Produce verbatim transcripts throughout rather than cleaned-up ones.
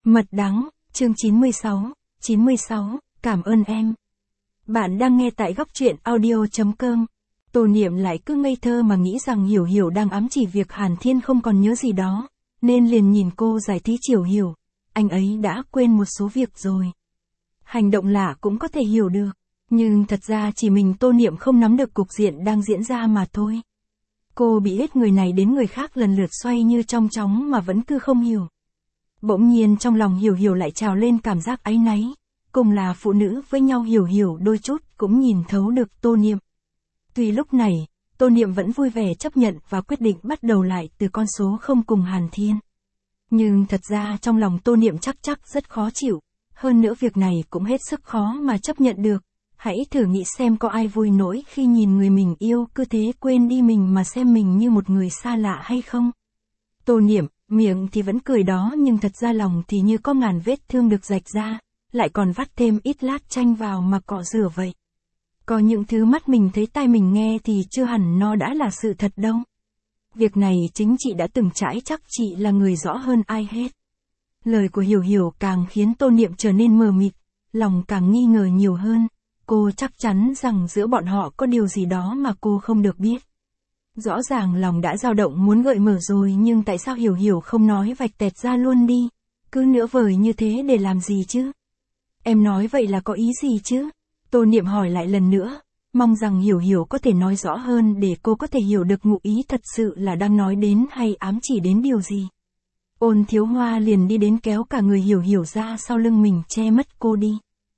Mật đắng, chương chín mươi sáu, chín mươi sáu, cảm ơn em. Bạn đang nghe tại góc truyện audio.com. Tô Niệm lại cứ ngây thơ mà nghĩ rằng Hiểu Hiểu đang ám chỉ việc Hàn Thiên không còn nhớ gì đó, nên liền nhìn cô giải thích Hiểu Hiểu, anh ấy đã quên một số việc rồi. Hành động lạ cũng có thể hiểu được, nhưng thật ra chỉ mình Tô Niệm không nắm được cục diện đang diễn ra mà thôi. Cô bị hết người này đến người khác lần lượt xoay như trong chóng mà vẫn cứ không hiểu. Bỗng nhiên trong lòng Hiểu Hiểu lại trào lên cảm giác áy náy, cùng là phụ nữ với nhau Hiểu Hiểu đôi chút cũng nhìn thấu được Tô Niệm. Tuy lúc này, Tô Niệm vẫn vui vẻ chấp nhận và quyết định bắt đầu lại từ con số không cùng Hàn Thiên. Nhưng thật ra trong lòng Tô Niệm chắc chắc rất khó chịu, hơn nữa việc này cũng hết sức khó mà chấp nhận được. Hãy thử nghĩ xem có ai vui nỗi khi nhìn người mình yêu cứ thế quên đi mình mà xem mình như một người xa lạ hay không? Tô Niệm, miệng thì vẫn cười đó nhưng thật ra lòng thì như có ngàn vết thương được rạch ra, lại còn vắt thêm ít lát chanh vào mà cọ rửa vậy. Có những thứ mắt mình thấy tai mình nghe thì chưa hẳn nó đã là sự thật đâu. Việc này chính chị đã từng trải, chắc chị là người rõ hơn ai hết. Lời của Hiểu Hiểu càng khiến Tô Niệm trở nên mờ mịt, lòng càng nghi ngờ nhiều hơn. Cô chắc chắn rằng giữa bọn họ có điều gì đó mà cô không được biết. Rõ ràng lòng đã dao động muốn gợi mở rồi nhưng tại sao Hiểu Hiểu không nói vạch tẹt ra luôn đi, cứ nửa vời như thế để làm gì chứ? Em nói vậy là có ý gì chứ? Tô Niệm hỏi lại lần nữa, mong rằng Hiểu Hiểu có thể nói rõ hơn để cô có thể hiểu được ngụ ý thật sự là đang nói đến hay ám chỉ đến điều gì. Ôn Thiếu Hoa liền đi đến kéo cả người Hiểu Hiểu ra sau lưng mình che mất cô đi.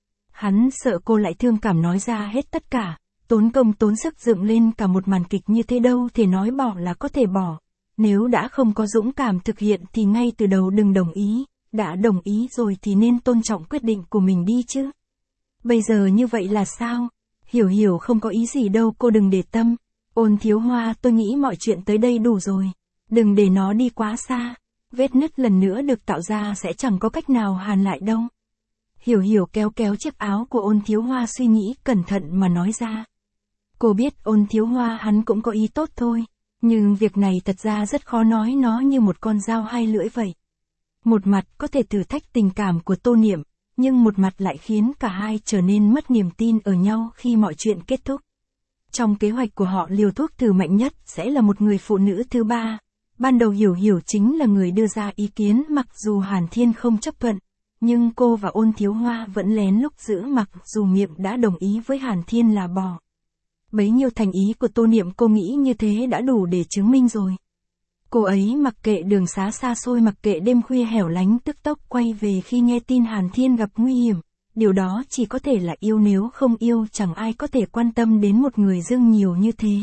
Hắn sợ cô lại thương cảm nói ra hết tất cả, tốn công tốn sức dựng lên cả một màn kịch như thế đâu thể nói bỏ là có thể bỏ. Nếu đã không có dũng cảm thực hiện thì ngay từ đầu đừng đồng ý, đã đồng ý rồi thì nên tôn trọng quyết định của mình đi chứ. Bây giờ như vậy là sao? Hiểu Hiểu không có ý gì đâu, cô đừng để tâm. Ôn Thiếu Hoa, tôi nghĩ mọi chuyện tới đây đủ rồi. Đừng để nó đi quá xa. Vết nứt lần nữa được tạo ra sẽ chẳng có cách nào hàn lại đâu. Hiểu Hiểu kéo kéo chiếc áo của Ôn Thiếu Hoa, suy nghĩ cẩn thận mà nói ra. Cô biết Ôn Thiếu Hoa hắn cũng có ý tốt thôi, nhưng việc này thật ra rất khó nói, nó như một con dao hai lưỡi vậy. Một mặt có thể thử thách tình cảm của Tô Niệm, nhưng một mặt lại khiến cả hai trở nên mất niềm tin ở nhau khi mọi chuyện kết thúc. Trong kế hoạch của họ, liều thuốc thử mạnh nhất sẽ là một người phụ nữ thứ ba. Ban đầu Hiểu Hiểu chính là người đưa ra ý kiến, mặc dù Hàn Thiên không chấp thuận, nhưng cô và Ôn Thiếu Hoa vẫn lén lút giữ mặc dù miệng đã đồng ý với Hàn Thiên là bỏ. Bấy nhiêu thành ý của Tô Niệm cô nghĩ như thế đã đủ để chứng minh rồi. Cô ấy mặc kệ đường xá xa xôi, mặc kệ đêm khuya hẻo lánh, tức tốc quay về khi nghe tin Hàn Thiên gặp nguy hiểm. Điều đó chỉ có thể là yêu, nếu không yêu chẳng ai có thể quan tâm đến một người dưng nhiều như thế.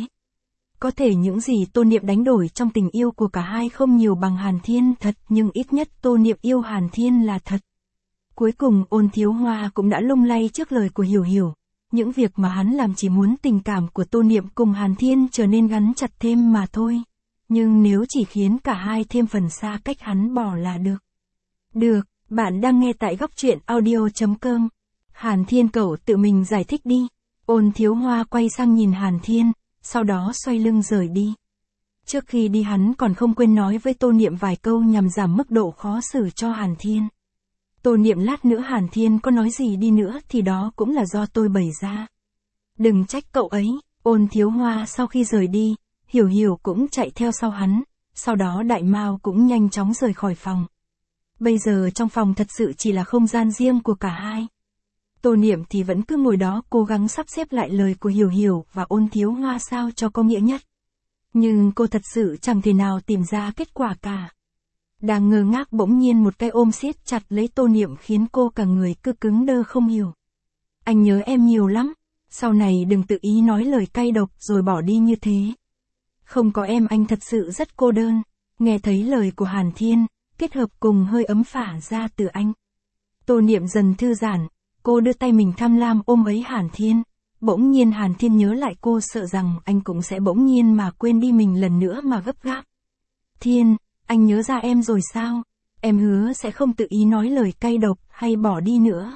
Có thể những gì Tô Niệm đánh đổi trong tình yêu của cả hai không nhiều bằng Hàn Thiên thật, nhưng ít nhất Tô Niệm yêu Hàn Thiên là thật. Cuối cùng Ôn Thiếu Hoa cũng đã lung lay trước lời của Hiểu Hiểu. Những việc mà hắn làm chỉ muốn tình cảm của Tô Niệm cùng Hàn Thiên trở nên gắn chặt thêm mà thôi. Nhưng nếu chỉ khiến cả hai thêm phần xa cách, hắn bỏ là được. Được, bạn đang nghe tại góc truyện audio.com. Hàn Thiên, cậu tự mình giải thích đi. Ôn Thiếu Hoa quay sang nhìn Hàn Thiên, sau đó xoay lưng rời đi. Trước khi đi hắn còn không quên nói với Tô Niệm vài câu nhằm giảm mức độ khó xử cho Hàn Thiên. Tô Niệm, lát nữa Hàn Thiên có nói gì đi nữa thì đó cũng là do tôi bày ra. Đừng trách cậu ấy. Ôn Thiếu Hoa sau khi rời đi, Hiểu Hiểu cũng chạy theo sau hắn, sau đó Đại Mao cũng nhanh chóng rời khỏi phòng. Bây giờ trong phòng thật sự chỉ là không gian riêng của cả hai. Tô Niệm thì vẫn cứ ngồi đó cố gắng sắp xếp lại lời của Hiểu Hiểu và Ôn Thiếu Hoa sao cho có nghĩa nhất. Nhưng cô thật sự chẳng thể nào tìm ra kết quả cả. Đang ngơ ngác bỗng nhiên một cái ôm siết chặt lấy Tô Niệm khiến cô cả người cứ cứng đơ không hiểu. Anh nhớ em nhiều lắm, sau này đừng tự ý nói lời cay độc rồi bỏ đi như thế. Không có em anh thật sự rất cô đơn. Nghe thấy lời của Hàn Thiên, kết hợp cùng hơi ấm phả ra từ anh. Tô Niệm dần thư giãn, cô đưa tay mình tham lam ôm lấy Hàn Thiên. Bỗng nhiên Hàn Thiên nhớ lại cô, sợ rằng anh cũng sẽ bỗng nhiên mà quên đi mình lần nữa mà gấp gáp. Thiên, anh nhớ ra em rồi sao? Em hứa sẽ không tự ý nói lời cay độc hay bỏ đi nữa.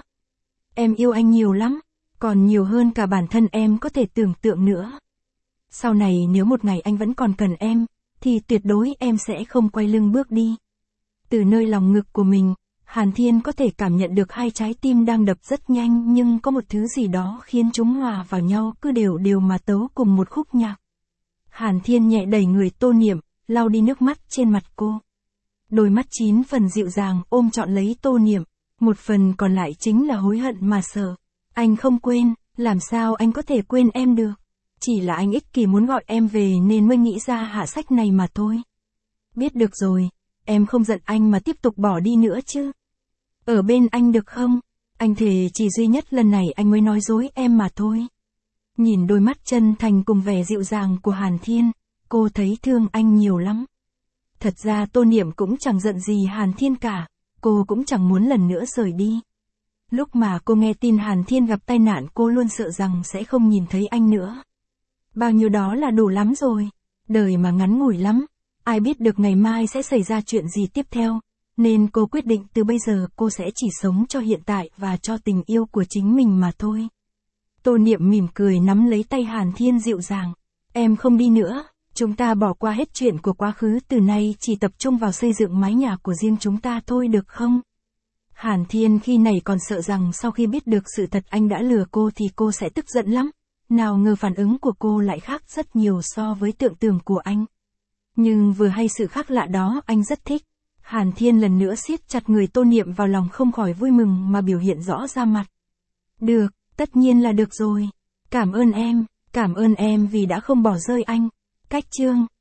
Em yêu anh nhiều lắm, còn nhiều hơn cả bản thân em có thể tưởng tượng nữa. Sau này nếu một ngày anh vẫn còn cần em, thì tuyệt đối em sẽ không quay lưng bước đi. Từ nơi lòng ngực của mình, Hàn Thiên có thể cảm nhận được hai trái tim đang đập rất nhanh, nhưng có một thứ gì đó khiến chúng hòa vào nhau cứ đều đều mà tấu cùng một khúc nhạc. Hàn Thiên nhẹ đẩy người Tô Niệm, lau đi nước mắt trên mặt cô. Đôi mắt chín phần dịu dàng ôm trọn lấy Tô Niệm, một phần còn lại chính là hối hận mà sợ. Anh không quên, làm sao anh có thể quên em được? Chỉ là anh ích kỷ muốn gọi em về nên mới nghĩ ra hạ sách này mà thôi. Biết được rồi, em không giận anh mà tiếp tục bỏ đi nữa chứ. Ở bên anh được không? Anh thề chỉ duy nhất lần này anh mới nói dối em mà thôi. Nhìn đôi mắt chân thành cùng vẻ dịu dàng của Hàn Thiên, cô thấy thương anh nhiều lắm. Thật ra Tô Niệm cũng chẳng giận gì Hàn Thiên cả, cô cũng chẳng muốn lần nữa rời đi. Lúc mà cô nghe tin Hàn Thiên gặp tai nạn cô luôn sợ rằng sẽ không nhìn thấy anh nữa. Bao nhiêu đó là đủ lắm rồi. Đời mà ngắn ngủi lắm, ai biết được ngày mai sẽ xảy ra chuyện gì tiếp theo. Nên cô quyết định từ bây giờ cô sẽ chỉ sống cho hiện tại và cho tình yêu của chính mình mà thôi. Tô Niệm mỉm cười nắm lấy tay Hàn Thiên dịu dàng. Em không đi nữa, chúng ta bỏ qua hết chuyện của quá khứ, từ nay chỉ tập trung vào xây dựng mái nhà của riêng chúng ta thôi được không? Hàn Thiên khi này còn sợ rằng sau khi biết được sự thật anh đã lừa cô thì cô sẽ tức giận lắm. Nào ngờ phản ứng của cô lại khác rất nhiều so với tưởng tượng của anh. Nhưng vừa hay sự khác lạ đó anh rất thích. Hàn Thiên lần nữa siết chặt người Tô Niệm vào lòng không khỏi vui mừng mà biểu hiện rõ ra mặt. Được, tất nhiên là được rồi. Cảm ơn em, cảm ơn em vì đã không bỏ rơi anh. Cách chương